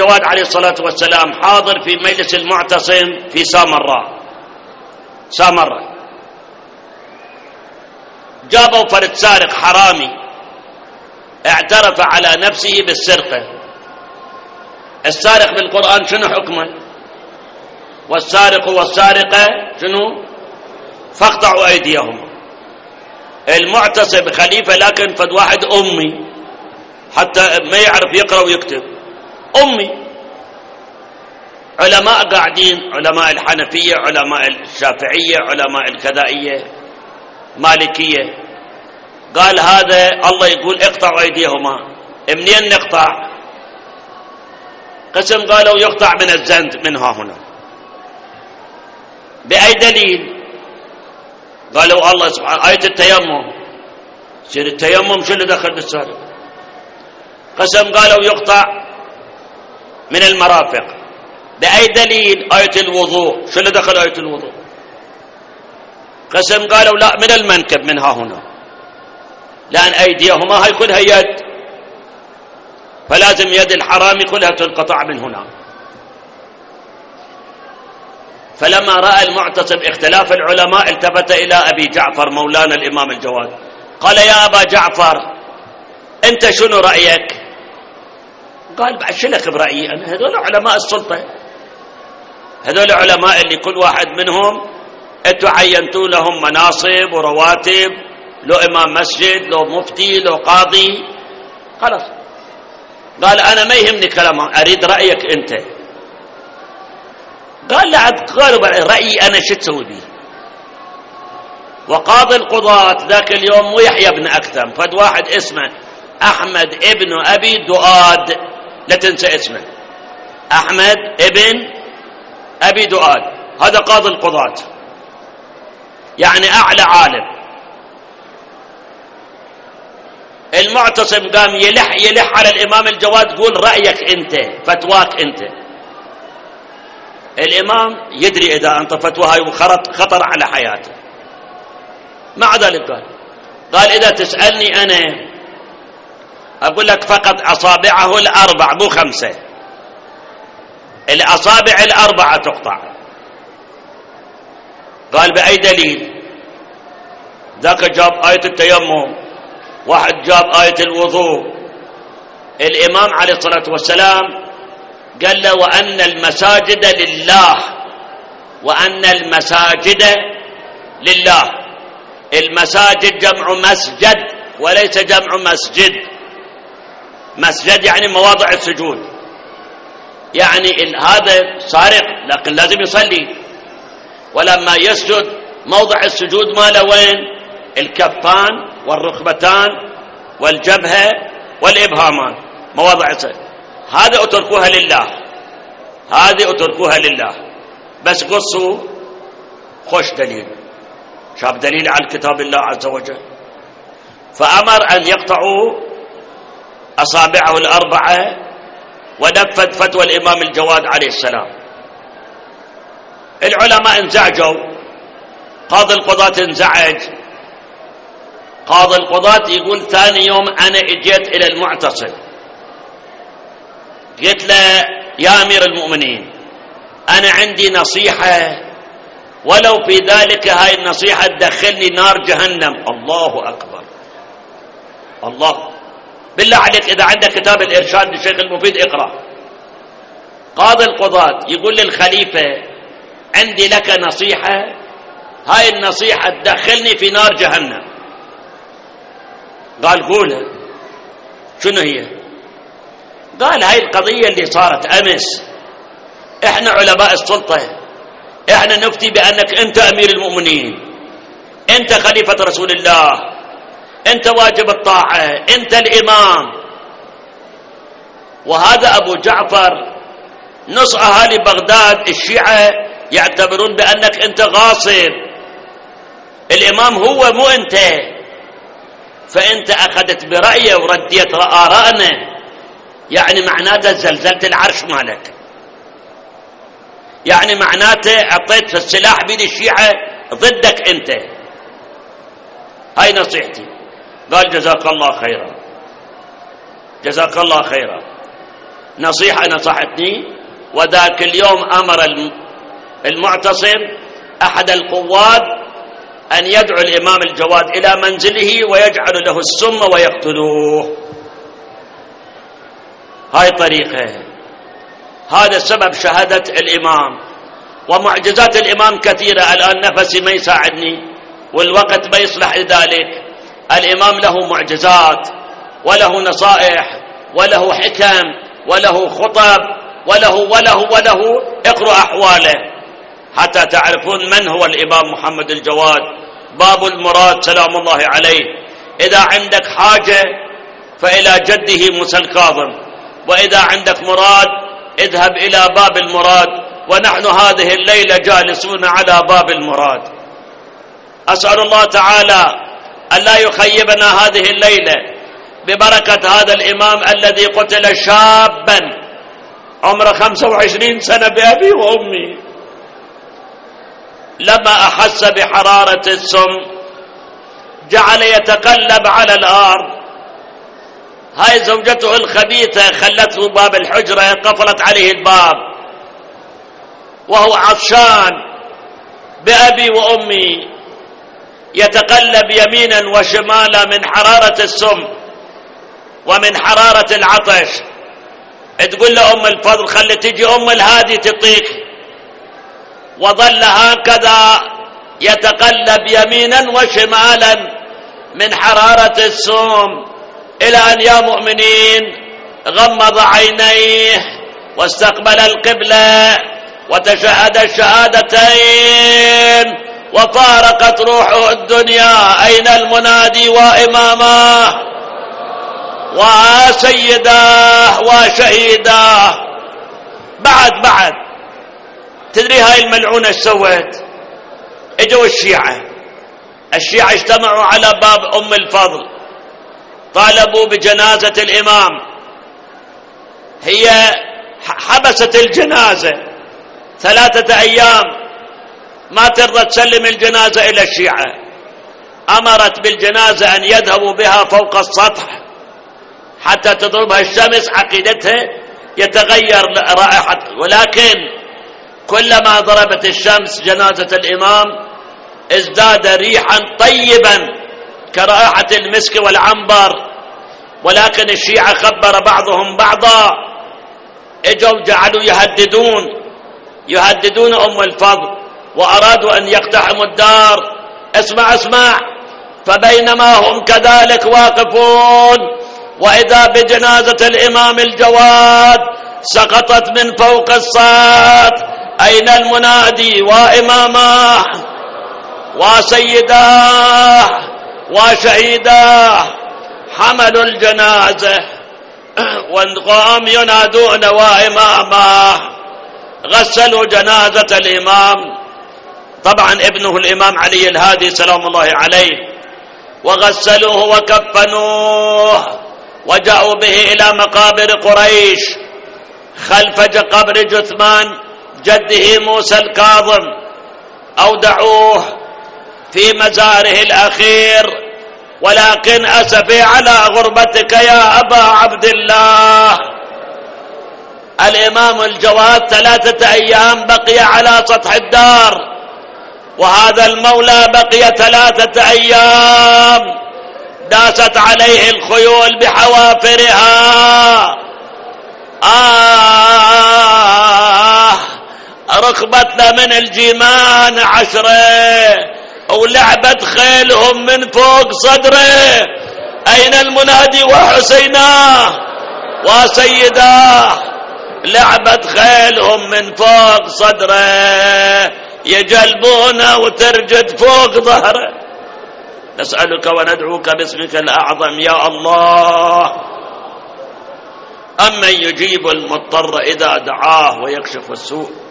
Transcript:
الجواد عليه الصلاة والسلام حاضر في مجلس المعتصم في سامرة جابوا فرد سارق حرامي اعترف على نفسه بالسرقة. السارق بالقرآن شنو حكمه؟ والسارق والسارقة شنو؟ فاقطعوا أيديهم. المعتصم خليفة لكن فد واحد أمي حتى ما يعرف يقرأ ويكتب، أمي. علماء قاعدين، علماء الحنفية، علماء الشافعية، علماء الكذائية، مالكية. قال هذا الله يقول اقطعوا أيديهما، منين نقطع؟ قسم قالوا يقطع من الزند من ها هنا. بأي دليل؟ قالوا الله سبحانه آية التيمم. سير التيمم شو اللي دخل بالسارق؟ قسم قالوا يقطع من المرافق. بأي دليل؟ آية الوضوء. شو اللي دخل آية الوضوء؟ قسم قالوا لا من المنكب من ها هنا، لأن أيديهما هاي كلها يد، فلازم يد الحرام كلها تنقطع من هنا. فلما رأى المعتصم اختلاف العلماء التفت إلى أبي جعفر مولانا الإمام الجواد قال يا أبا جعفر أنت شنو رأيك؟ قال بعشلك برأيي أنا، هذول علماء السلطة، هذول علماء اللي كل واحد منهم أنتوا عينتوا لهم مناصب ورواتب، لو إمام مسجد، لو مفتي، لو قاضي، خلاص. قال أنا ما يهمني كلامهم، أريد رأيك أنت. قال لا، قالوا رأيي أنا شو تسوي بي؟ وقاضي القضاة ذاك اليوم مو يحيى بن أكثم، فد واحد اسمه أحمد ابن أبي دؤاد، لا تنسى اسمه، أحمد ابن أبي دؤاد، هذا قاضي القضاة، يعني أعلى عالم. المعتصم قام يلح على الإمام الجواد، قول رأيك أنت، فتواك أنت. الإمام يدري إذا أنت فتوى خطر على حياته، مع ذلك قال إذا تسألني أنا أقول لك فقط أصابعه الأربع مو 5، الأصابع الأربعة تقطع. قال بأي دليل؟ ذاك جاب آية التيمم، واحد جاب آية الوضوء. الإمام عليه الصلاة والسلام قال له وأن المساجد لله، وأن المساجد لله. المساجد جمع مسجد وليس جمع مسجد. مسجد يعني مواضع السجود، يعني هذا سارق لكن لازم يصلي، ولما يسجد موضع السجود ماله وين؟ الكفان والركبتان والجبهة والإبهامان، مواضع السجود. هذا اتركوها لله، هذه اتركوها لله. بس قصوا خوش دليل، شاف دليل على كتاب الله عز وجل، فأمر أن يقطعوا أصابعه الأربعة، ونفذ فتوى الإمام الجواد عليه السلام. العلماء انزعجوا، قاضي القضاة انزعج. قاضي القضاة يقول ثاني يوم أنا اجيت إلى المعتصم قلت له يا أمير المؤمنين أنا عندي نصيحة، ولو في ذلك هاي النصيحة تدخلني نار جهنم. الله أكبر، الله بالله عليك إذا عندك كتاب الإرشاد للشيخ المفيد اقرأ. قاضي القضاة يقول للخليفة عندي لك نصيحة، هاي النصيحة تدخلني في نار جهنم. قال قولها. شنو هي؟ قال هاي القضية اللي صارت أمس، احنا علماء السلطة، احنا نفتي بأنك انت أمير المؤمنين، انت خليفة رسول الله، انت واجب الطاعة، انت الإمام. وهذا أبو جعفر نص أهالي بغداد الشيعة يعتبرون بأنك انت غاصب، الإمام هو مو انت، فانت أخذت برأيه ورديت آراءنا، يعني معناته زلزلت العرش مالك، يعني معناته أعطيت في السلاح بيد الشيعة ضدك انت. هاي نصيحتي. قال جزاك الله خيرا، جزاك الله خيرا. نصيحة نصحتني، وذاك اليوم أمر المعتصم أحد القواد أن يدعو الإمام الجواد إلى منزله ويجعل له السم ويقتلوه. هاي طريقة، هذا سبب شهادة الإمام. ومعجزات الإمام كثيرة. الآن نفسي ما يساعدني والوقت ما يصلح لذلك. الإمام له معجزات وله نصائح وله حكم وله خطب وله اقرأ أحواله حتى تعرفون من هو الإمام محمد الجواد. باب المراد سلام الله عليه. إذا عندك حاجة فإلى جده موسى الكاظم، وإذا عندك مراد اذهب إلى باب المراد، ونحن هذه الليلة جالسون على باب المراد. أسأل الله تعالى أن لا يخيبنا هذه الليلة ببركة هذا الإمام الذي قتل شابا عمره 25 سنة بأبي وأمي، لما أحس بحرارة السم جعل يتقلب على الأرض. هاي زوجته الخبيثة خلته باب الحجرة، قفلت عليه الباب وهو عطشان بأبي وأمي، يتقلب يمينا وشمالا من حرارة السم ومن حرارة العطش. تقول له أم الفضل خلي تجي أم الهادي تطيق، وظل هكذا يتقلب يمينا وشمالا من حرارة السم إلى أن يا مؤمنين غمض عينيه واستقبل القبلة وتشهد الشهادتين وفارقت روحه الدنيا. أين المنادي وإمامه وسيداه وشهيداه؟ بعد تدري هاي الملعونة ايش سوت؟ اجوا الشيعة اجتمعوا على باب أم الفضل، طالبوا بجنازة الإمام. هي حبست الجنازة 3 أيام، ما ترضى تسلم الجنازة إلى الشيعة. أمرت بالجنازة أن يذهبوا بها فوق السطح حتى تضربها الشمس، عقيدتها يتغير رائحة. ولكن كلما ضربت الشمس جنازة الإمام ازداد ريحا طيبا كرائحة المسك والعنبر. ولكن الشيعة خبر بعضهم بعضا، اجوا جعلوا يهددون أم الفضل وأرادوا أن يقتحموا الدار. اسمع. فبينما هم كذلك واقفون وإذا بجنازة الإمام الجواد سقطت من فوق السطح. أين المنادي وإمامه وسيداه وشهيداه؟ حملوا الجنازة وقام ينادون وإمامه. غسلوا جنازة الإمام، طبعا ابنه الإمام علي الهادي سلام الله عليه، وغسلوه وكفنوه وجاءوا به إلى مقابر قريش خلف قبر جثمان جده موسى الكاظم. أودعوه في مزاره الأخير. ولكن أسفي على غربتك يا أبا عبد الله، الإمام الجواد 3 أيام بقي على سطح الدار، وهذا المولى بقي 3 أيام داست عليه الخيول بحوافرها. ركبتنا من الجيمان 10 ولعبت خيلهم من فوق صدره. أين المنادي وحسيناه وسيداه؟ لعبت خيلهم من فوق صدره، يجلبونه وترجد فوق ظهره. نسألك وندعوك باسمك الأعظم يا الله، أمن يجيب المضطر إذا دعاه ويكشف السوء